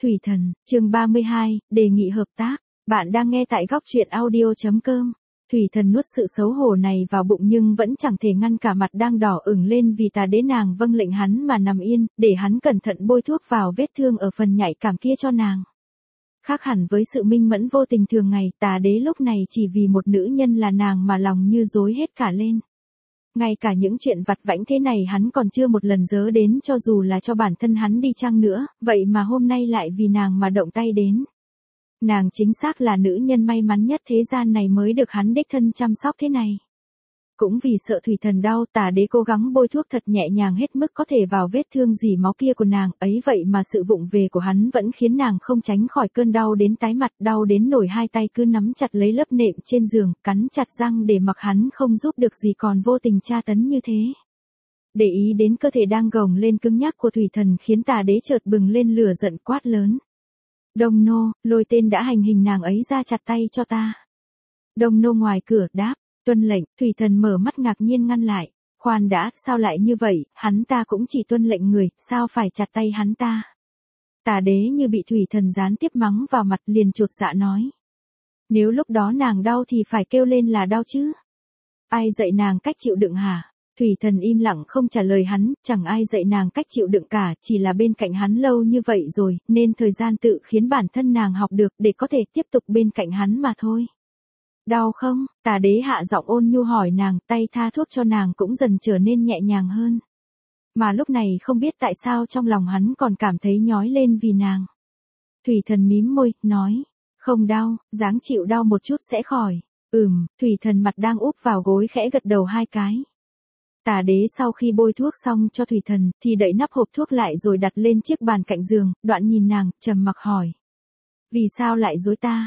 Thủy Thần, chương 32, đề nghị hợp tác. Bạn đang nghe tại góc truyện audio.com. Thủy Thần nuốt sự xấu hổ này vào bụng nhưng vẫn chẳng thể ngăn cả mặt đang đỏ ửng lên vì tà đế nàng vâng lệnh hắn mà nằm yên, để hắn cẩn thận bôi thuốc vào vết thương ở phần nhạy cảm kia cho nàng. Khác hẳn với sự minh mẫn vô tình thường ngày, tà đế lúc này chỉ vì một nữ nhân là nàng mà lòng như rối hết cả lên. Ngay cả những chuyện vặt vãnh thế này hắn còn chưa một lần nhớ đến cho dù là cho bản thân hắn đi chăng nữa, vậy mà hôm nay lại vì nàng mà động tay đến. Nàng chính xác là nữ nhân may mắn nhất thế gian này mới được hắn đích thân chăm sóc thế này. Cũng vì sợ Thủy Thần đau, tà đế cố gắng bôi thuốc thật nhẹ nhàng hết mức có thể vào vết thương rỉ máu kia của nàng, ấy vậy mà sự vụng về của hắn vẫn khiến nàng không tránh khỏi cơn đau đến tái mặt, đau đến nổi hai tay cứ nắm chặt lấy lớp nệm trên giường, cắn chặt răng để mặc hắn không giúp được gì còn vô tình tra tấn như thế. Để ý đến cơ thể đang gồng lên cứng nhắc của Thủy Thần khiến tà đế chợt bừng lên lửa giận quát lớn. Đông nô, lôi tên đã hành hình nàng ấy ra chặt tay cho ta. Đông nô ngoài cửa đáp. Tuân lệnh. Thủy Thần mở mắt ngạc nhiên ngăn lại. Khoan đã, sao lại như vậy, hắn ta cũng chỉ tuân lệnh người, sao phải chặt tay hắn ta. Tà đế như bị Thủy Thần gián tiếp mắng vào mặt liền chột dạ nói. Nếu lúc đó nàng đau thì phải kêu lên là đau chứ. Ai dạy nàng cách chịu đựng hả? Thủy Thần im lặng không trả lời hắn, chẳng ai dạy nàng cách chịu đựng cả, chỉ là bên cạnh hắn lâu như vậy rồi, nên thời gian tự khiến bản thân nàng học được để có thể tiếp tục bên cạnh hắn mà thôi. Đau không? Tà đế hạ giọng ôn nhu hỏi nàng, tay tha thuốc cho nàng cũng dần trở nên nhẹ nhàng hơn. Mà lúc này không biết tại sao trong lòng hắn còn cảm thấy nhói lên vì nàng. Thủy Thần mím môi, nói, không đau, dáng chịu đau một chút sẽ khỏi. Thủy Thần mặt đang úp vào gối khẽ gật đầu hai cái. Tà đế sau khi bôi thuốc xong cho Thủy Thần, thì đậy nắp hộp thuốc lại rồi đặt lên chiếc bàn cạnh giường, đoạn nhìn nàng, trầm mặc hỏi. Vì sao lại dối ta?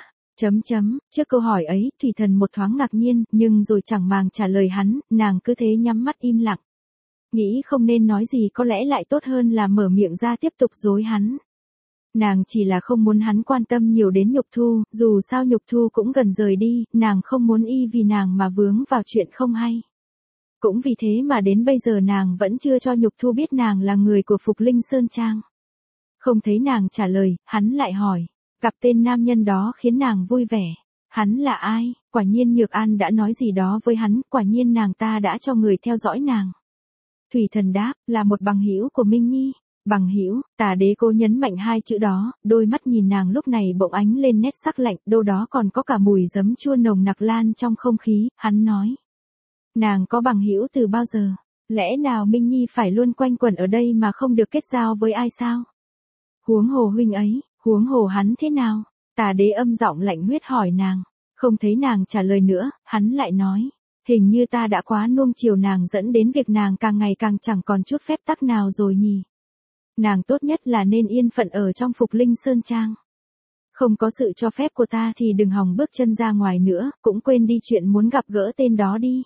Trước câu hỏi ấy, Thủy Thần một thoáng ngạc nhiên, nhưng rồi chẳng màng trả lời hắn, nàng cứ thế nhắm mắt im lặng. Nghĩ không nên nói gì có lẽ lại tốt hơn là mở miệng ra tiếp tục dối hắn. Nàng chỉ là không muốn hắn quan tâm nhiều đến Nhục Thu, dù sao Nhục Thu cũng gần rời đi, nàng không muốn y vì nàng mà vướng vào chuyện không hay. Cũng vì thế mà đến bây giờ nàng vẫn chưa cho Nhục Thu biết nàng là người của Phục Linh Sơn Trang. Không thấy nàng trả lời, hắn lại hỏi. Gặp tên nam nhân đó khiến nàng vui vẻ. Hắn là ai? Quả nhiên Nhược An đã nói gì đó với hắn, quả nhiên nàng ta đã cho người theo dõi nàng. Thủy Thần đáp, là một bằng hữu của Minh Nhi. Bằng hữu? Tà đế cô nhấn mạnh hai chữ đó, đôi mắt nhìn nàng lúc này bỗng ánh lên nét sắc lạnh, đâu đó còn có cả mùi giấm chua nồng nặc lan trong không khí, hắn nói. Nàng có bằng hữu từ bao giờ? Lẽ nào Minh Nhi phải luôn quanh quẩn ở đây mà không được kết giao với ai sao? Huống hồ huynh ấy. Huống hồ hắn thế nào? Tà đế âm giọng lạnh huyết hỏi nàng. Không thấy nàng trả lời nữa, hắn lại nói. Hình như ta đã quá nuông chiều nàng dẫn đến việc nàng càng ngày càng chẳng còn chút phép tắc nào rồi nhỉ. Nàng tốt nhất là nên yên phận ở trong Phục Linh Sơn Trang. Không có sự cho phép của ta thì đừng hòng bước chân ra ngoài nữa, cũng quên đi chuyện muốn gặp gỡ tên đó đi.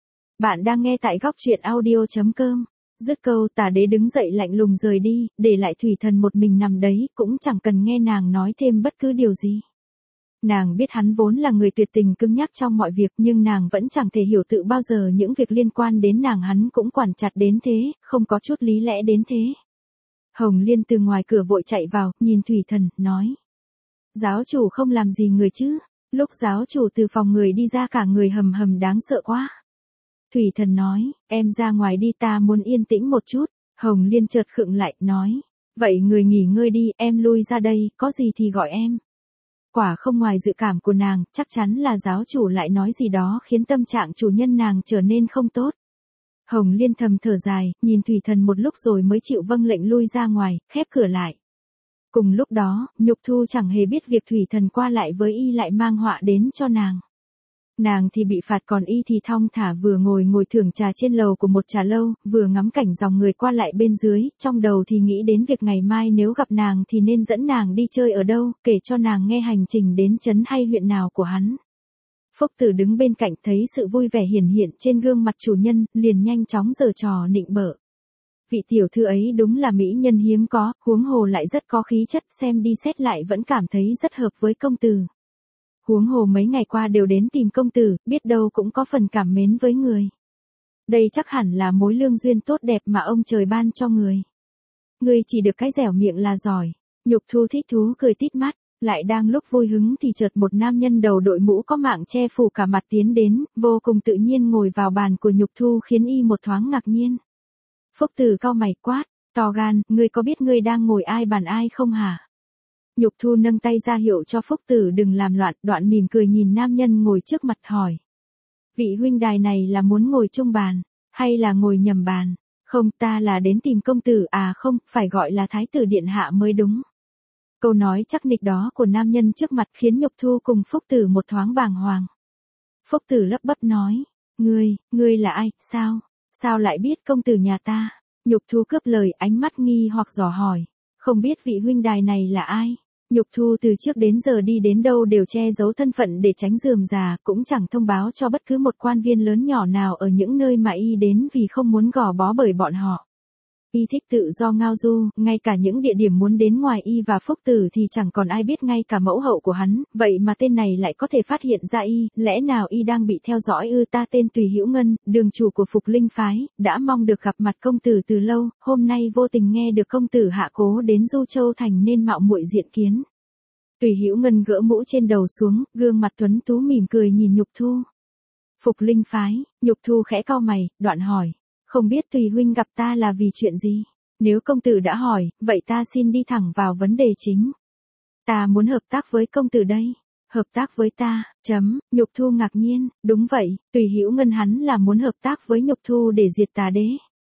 Bạn đang nghe tại góc truyện audio.com. Dứt câu tà đế đứng dậy lạnh lùng rời đi, để lại Thủy Thần một mình nằm đấy, cũng chẳng cần nghe nàng nói thêm bất cứ điều gì. Nàng biết hắn vốn là người tuyệt tình cứng nhắc trong mọi việc nhưng nàng vẫn chẳng thể hiểu tự bao giờ những việc liên quan đến nàng hắn cũng quản chặt đến thế, không có chút lý lẽ đến thế. Hồng Liên từ ngoài cửa vội chạy vào, nhìn Thủy Thần, nói. Giáo chủ không làm gì người chứ? Lúc giáo chủ từ phòng người đi ra cả người hầm hầm đáng sợ quá. Thủy Thần nói, em ra ngoài đi ta muốn yên tĩnh một chút. Hồng Liên chợt khựng lại, nói. Vậy người nghỉ ngơi đi, em lui ra đây, có gì thì gọi em. Quả không ngoài dự cảm của nàng, chắc chắn là giáo chủ lại nói gì đó khiến tâm trạng chủ nhân nàng trở nên không tốt. Hồng Liên thầm thở dài, nhìn Thủy Thần một lúc rồi mới chịu vâng lệnh lui ra ngoài, khép cửa lại. Cùng lúc đó, Nhục Thu chẳng hề biết việc Thủy Thần qua lại với y lại mang họa đến cho nàng. Nàng thì bị phạt còn y thì thong thả vừa ngồi thưởng trà trên lầu của một trà lâu, vừa ngắm cảnh dòng người qua lại bên dưới, trong đầu thì nghĩ đến việc ngày mai nếu gặp nàng thì nên dẫn nàng đi chơi ở đâu, kể cho nàng nghe hành trình đến trấn hay huyện nào của hắn. Phúc Tử đứng bên cạnh thấy sự vui vẻ hiển hiện trên gương mặt chủ nhân, liền nhanh chóng giở trò nịnh bợ. Vị tiểu thư ấy đúng là mỹ nhân hiếm có, huống hồ lại rất có khí chất, xem đi xét lại vẫn cảm thấy rất hợp với công tử. Huống hồ mấy ngày qua đều đến tìm công tử, biết đâu cũng có phần cảm mến với người. Đây chắc hẳn là mối lương duyên tốt đẹp mà ông trời ban cho người. Ngươi chỉ được cái dẻo miệng là giỏi. Nhục Thu thích thú cười tít mắt, lại đang lúc vui hứng thì chợt một nam nhân đầu đội mũ có mạng che phủ cả mặt tiến đến, vô cùng tự nhiên ngồi vào bàn của Nhục Thu khiến y một thoáng ngạc nhiên. Phúc Tử cau mày quát, to gan, ngươi có biết ngươi đang ngồi ai bàn ai không hả? Nhục Thu nâng tay ra hiệu cho Phúc Tử đừng làm loạn, đoạn mỉm cười nhìn nam nhân ngồi trước mặt hỏi. Vị huynh đài này là muốn ngồi chung bàn, hay là ngồi nhầm bàn? Không, ta là đến tìm công tử, à không, phải gọi là thái tử điện hạ mới đúng. Câu nói chắc nịch đó của nam nhân trước mặt khiến Nhục Thu cùng Phúc Tử một thoáng bàng hoàng. Phúc Tử lắp bắp nói, ngươi là ai, sao lại biết công tử nhà ta? Nhục Thu cướp lời, ánh mắt nghi hoặc dò hỏi, không biết vị huynh đài này là ai? Nhục Thu từ trước đến giờ đi đến đâu đều che giấu thân phận để tránh rườm rà, cũng chẳng thông báo cho bất cứ một quan viên lớn nhỏ nào ở những nơi mà y đến vì không muốn gò bó bởi bọn họ. Y thích tự do ngao du, ngay cả những địa điểm muốn đến ngoài y và Phúc Tử thì chẳng còn ai biết ngay cả mẫu hậu của hắn, vậy mà tên này lại có thể phát hiện ra y, lẽ nào y đang bị theo dõi ư? Ta tên Tùy Hữu Ngân, đường chủ của Phục Linh phái, đã mong được gặp mặt công tử từ lâu, hôm nay vô tình nghe được công tử hạ cố đến Du Châu Thành nên mạo muội diện kiến. Tùy Hữu Ngân gỡ mũ trên đầu xuống, gương mặt tuấn tú mỉm cười nhìn Nhục Thu. Phục Linh phái, Nhục Thu khẽ cau mày, đoạn hỏi. Không biết Tùy huynh gặp ta là vì chuyện gì? Nếu công tử đã hỏi, vậy ta xin đi thẳng vào vấn đề chính. Ta muốn hợp tác với công tử đây. Hợp tác với ta, Nhục Thu ngạc nhiên, đúng vậy, Tùy Hữu Ngân hắn là muốn hợp tác với Nhục Thu để diệt Tà Đế.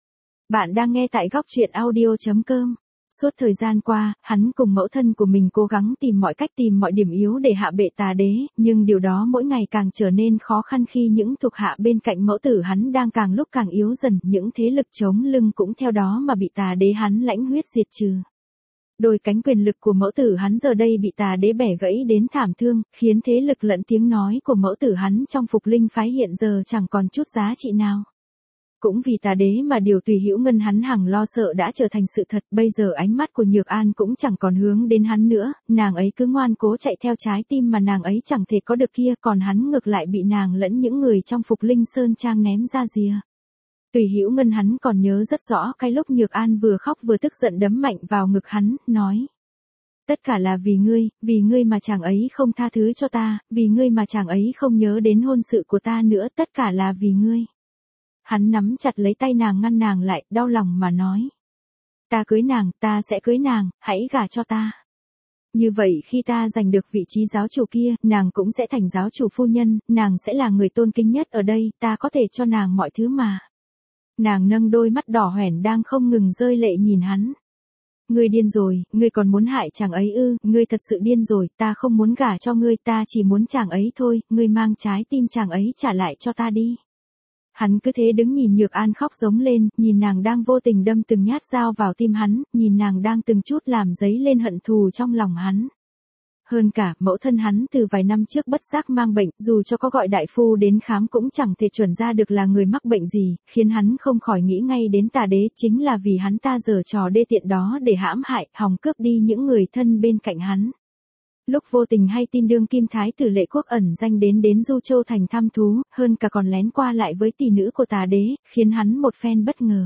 Bạn đang nghe tại góc truyện audio.com. Suốt thời gian qua, hắn cùng mẫu thân của mình cố gắng tìm mọi cách tìm mọi điểm yếu để hạ bệ Tà Đế, nhưng điều đó mỗi ngày càng trở nên khó khăn khi những thuộc hạ bên cạnh mẫu tử hắn đang càng lúc càng yếu dần, những thế lực chống lưng cũng theo đó mà bị Tà Đế hắn lãnh huyết diệt trừ. Đôi cánh quyền lực của mẫu tử hắn giờ đây bị Tà Đế bẻ gãy đến thảm thương, khiến thế lực lẫn tiếng nói của mẫu tử hắn trong Phục Linh phái hiện giờ chẳng còn chút giá trị nào. Cũng vì Tà Đế mà điều Tùy Hữu Ngân hắn hằng lo sợ đã trở thành sự thật, bây giờ ánh mắt của Nhược An cũng chẳng còn hướng đến hắn nữa, nàng ấy cứ ngoan cố chạy theo trái tim mà nàng ấy chẳng thể có được kia, còn hắn ngược lại bị nàng lẫn những người trong Phục Linh Sơn Trang ném ra rìa. Tùy Hữu Ngân hắn còn nhớ rất rõ cái lúc Nhược An vừa khóc vừa tức giận đấm mạnh vào ngực hắn, nói. Tất cả là vì ngươi mà chàng ấy không tha thứ cho ta, vì ngươi mà chàng ấy không nhớ đến hôn sự của ta nữa, tất cả là vì ngươi. Hắn nắm chặt lấy tay nàng ngăn nàng lại, đau lòng mà nói. Ta cưới nàng, ta sẽ cưới nàng, hãy gả cho ta. Như vậy khi ta giành được vị trí giáo chủ kia, nàng cũng sẽ thành giáo chủ phu nhân, nàng sẽ là người tôn kính nhất ở đây, ta có thể cho nàng mọi thứ mà. Nàng nâng đôi mắt đỏ hoẻn đang không ngừng rơi lệ nhìn hắn. Ngươi điên rồi, ngươi còn muốn hại chàng ấy ư? Ngươi thật sự điên rồi, ta không muốn gả cho ngươi, ta chỉ muốn chàng ấy thôi, ngươi mang trái tim chàng ấy trả lại cho ta đi. Hắn cứ thế đứng nhìn Nhược An khóc giống lên, nhìn nàng đang vô tình đâm từng nhát dao vào tim hắn, nhìn nàng đang từng chút làm dấy lên hận thù trong lòng hắn. Hơn cả, mẫu thân hắn từ vài năm trước bất giác mang bệnh, dù cho có gọi đại phu đến khám cũng chẳng thể chuẩn ra được là người mắc bệnh gì, khiến hắn không khỏi nghĩ ngay đến Tà Đế, chính là vì hắn ta giở trò đê tiện đó để hãm hại, hòng cướp đi những người thân bên cạnh hắn. Lúc vô tình hay tin đương kim thái tử Lệ Quốc ẩn danh đến Du Châu Thành thăm thú, hơn cả còn lén qua lại với tỷ nữ của Tà Đế, khiến hắn một phen bất ngờ.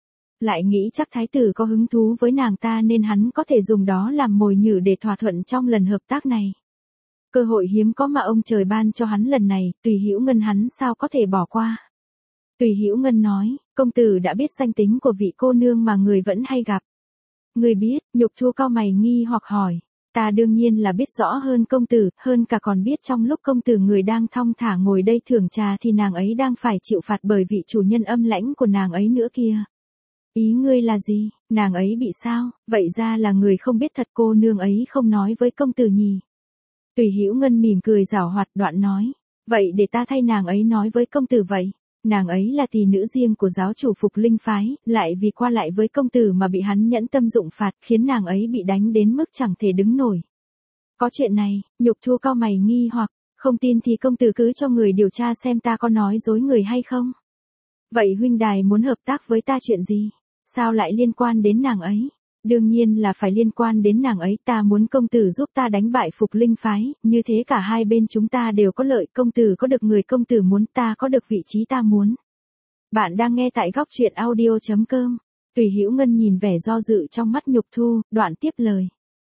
Lại nghĩ chắc thái tử có hứng thú với nàng ta nên hắn có thể dùng đó làm mồi nhử để thỏa thuận trong lần hợp tác này. Cơ hội hiếm có mà ông trời ban cho hắn lần này, Tùy Hữu Ngân hắn sao có thể bỏ qua. Tùy Hữu Ngân nói, công tử đã biết danh tính của vị cô nương mà người vẫn hay gặp. Người biết, Nhục Thu cau mày nghi hoặc hỏi. Ta đương nhiên là biết rõ hơn công tử, hơn cả còn biết trong lúc công tử người đang thong thả ngồi đây thưởng trà thì nàng ấy đang phải chịu phạt bởi vị chủ nhân âm lãnh của nàng ấy nữa kia. Ý ngươi là gì, nàng ấy bị sao, vậy ra là người không biết thật, cô nương ấy không nói với công tử nhỉ. Tùy Hữu Ngân mỉm cười giảo hoạt, đoạn nói, vậy để ta thay nàng ấy nói với công tử vậy. Nàng ấy là tỷ nữ riêng của giáo chủ Phục Linh phái, lại vì qua lại với công tử mà bị hắn nhẫn tâm dụng phạt, khiến nàng ấy bị đánh đến mức chẳng thể đứng nổi. Có chuyện này, Nhục Thu cau mày nghi hoặc, không tin thì công tử cứ cho người điều tra xem ta có nói dối người hay không. Vậy huynh đài muốn hợp tác với ta chuyện gì? Sao lại liên quan đến nàng ấy? Đương nhiên là phải liên quan đến nàng ấy, ta muốn công tử giúp ta đánh bại Phục Linh phái, như thế cả hai bên chúng ta đều có lợi, công tử có được người công tử muốn, ta có được vị trí ta muốn. Bạn đang nghe tại góc truyện audio.com. Tùy Hữu Ngân nhìn vẻ do dự trong mắt Nhục Thu, đoạn tiếp lời.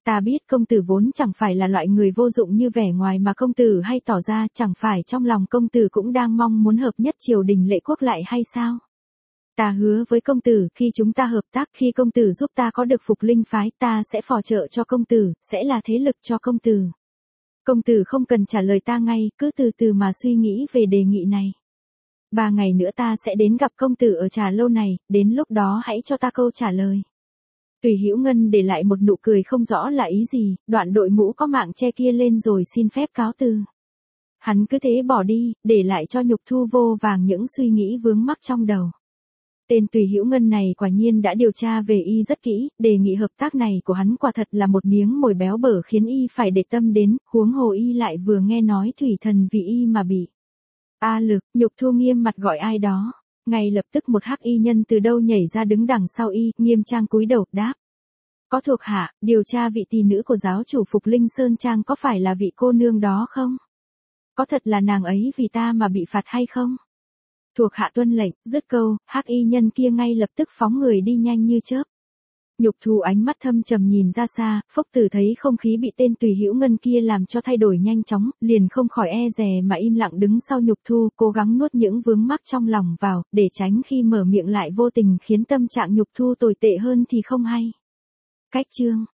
Ta biết công tử vốn chẳng phải là loại người vô dụng như vẻ ngoài mà công tử hay tỏ ra, chẳng phải trong lòng công tử cũng đang mong muốn hợp nhất triều đình Lệ Quốc lại hay sao? Ta hứa với công tử, khi chúng ta hợp tác, khi công tử giúp ta có được Phục Linh phái, ta sẽ phò trợ cho công tử, sẽ là thế lực cho công tử. Công tử không cần trả lời ta ngay, cứ từ từ mà suy nghĩ về đề nghị này. 3 ngày nữa ta sẽ đến gặp công tử ở trà lâu này, đến lúc đó hãy cho ta câu trả lời. Tùy Hữu Ngân để lại một nụ cười không rõ là ý gì, đoạn đội mũ có mạng che kia lên rồi xin phép cáo từ. Hắn cứ thế bỏ đi, để lại cho Nhục Thu vô vàng những suy nghĩ vướng mắc trong đầu. Tên Tùy Hữu Ngân này quả nhiên đã điều tra về y rất kỹ, đề nghị hợp tác này của hắn quả thật là một miếng mồi béo bở khiến y phải để tâm đến, huống hồ y lại vừa nghe nói Thủy Thần vì y mà bị. A Lực, Nhục Thu nghiêm mặt gọi ai đó. Ngay lập tức một hắc y nhân từ đâu nhảy ra đứng đằng sau y, nghiêm trang cúi đầu đáp. Có thuộc hạ, điều tra vị tỳ nữ của giáo chủ Phục Linh Sơn Trang có phải là vị cô nương đó không? Có thật là nàng ấy vì ta mà bị phạt hay không? Thuộc hạ tuân lệnh, dứt câu, hắc y nhân kia ngay lập tức phóng người đi nhanh như chớp. Nhục Thu ánh mắt thâm trầm nhìn ra xa, Phúc Tử thấy không khí bị tên Tùy Hữu Ngân kia làm cho thay đổi nhanh chóng, liền không khỏi e dè mà im lặng đứng sau Nhục Thu, cố gắng nuốt những vướng mắc trong lòng vào, để tránh khi mở miệng lại vô tình khiến tâm trạng Nhục Thu tồi tệ hơn thì không hay. Cách chương